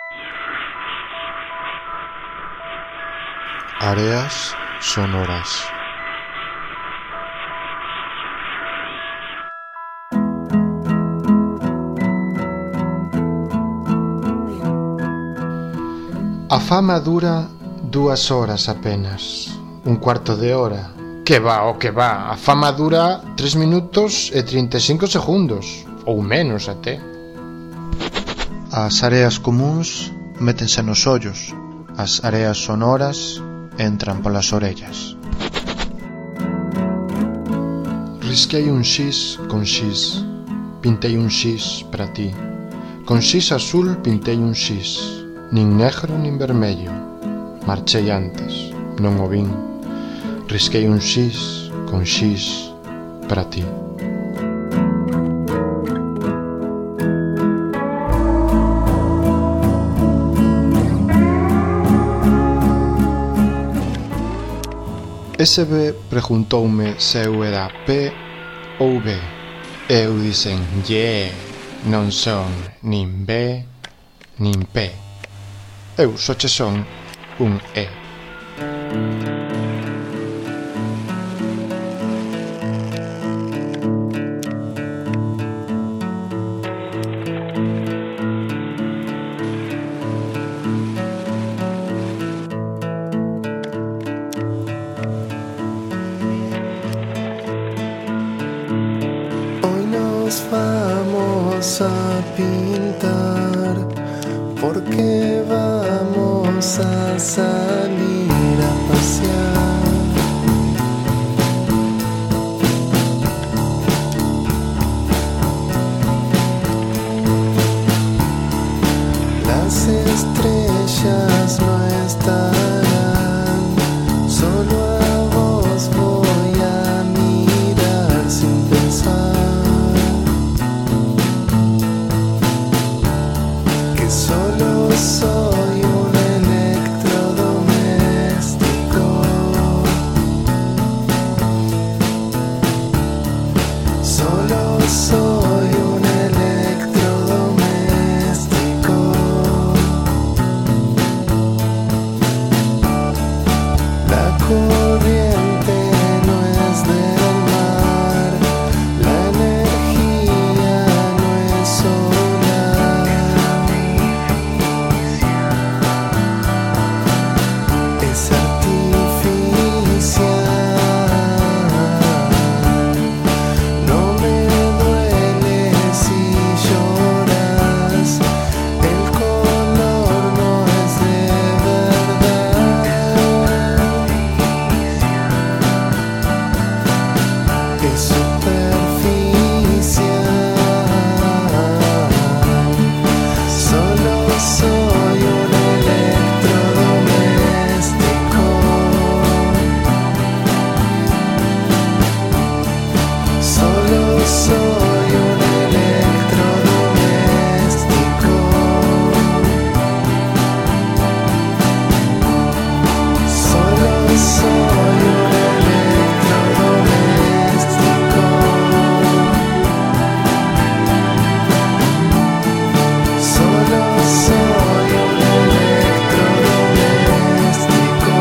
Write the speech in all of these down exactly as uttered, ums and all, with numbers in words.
Áreas sonoras. A fama dura dúas horas apenas, un cuarto de hora. Que va, o que va, a fama dura tres minutos e trinta e cinco segundos, ou menos até. As áreas comúns métense nos ollos, as áreas sonoras entran polas orellas. Risquei un X con X, pintei un X para ti. Con X azul pintei un X, nin negro nin vermello. Marchei antes, non o vin. Risquei un X con X para ti. S B preguntoume se eu era P ou B. E eu dixen, yeah, non son nin B nin P. Eu só che son un E. Vamos a pintar porque vamos a salir a pasear. Las estrellas no estarán, solo a vos voy a mirar sin pensar. Solo soy un electrodoméstico. Solo soy un electrodoméstico. La corriente no es del mar, la energía no es solar. Es artificial, no me duele si lloras, el color no es de verdad, es superficial, solo soy un electrodoméstico. Solo soy un electrodoméstico. Solo soy un electrodoméstico. Solo soy un electrodoméstico.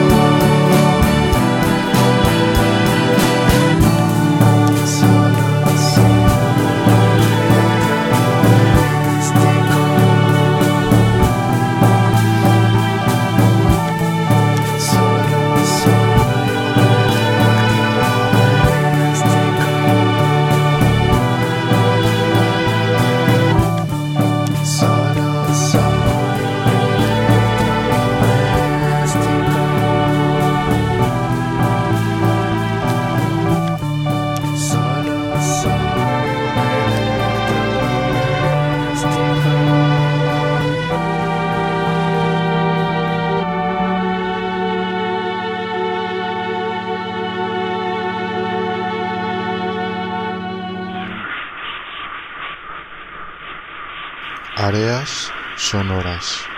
Áreas sonoras.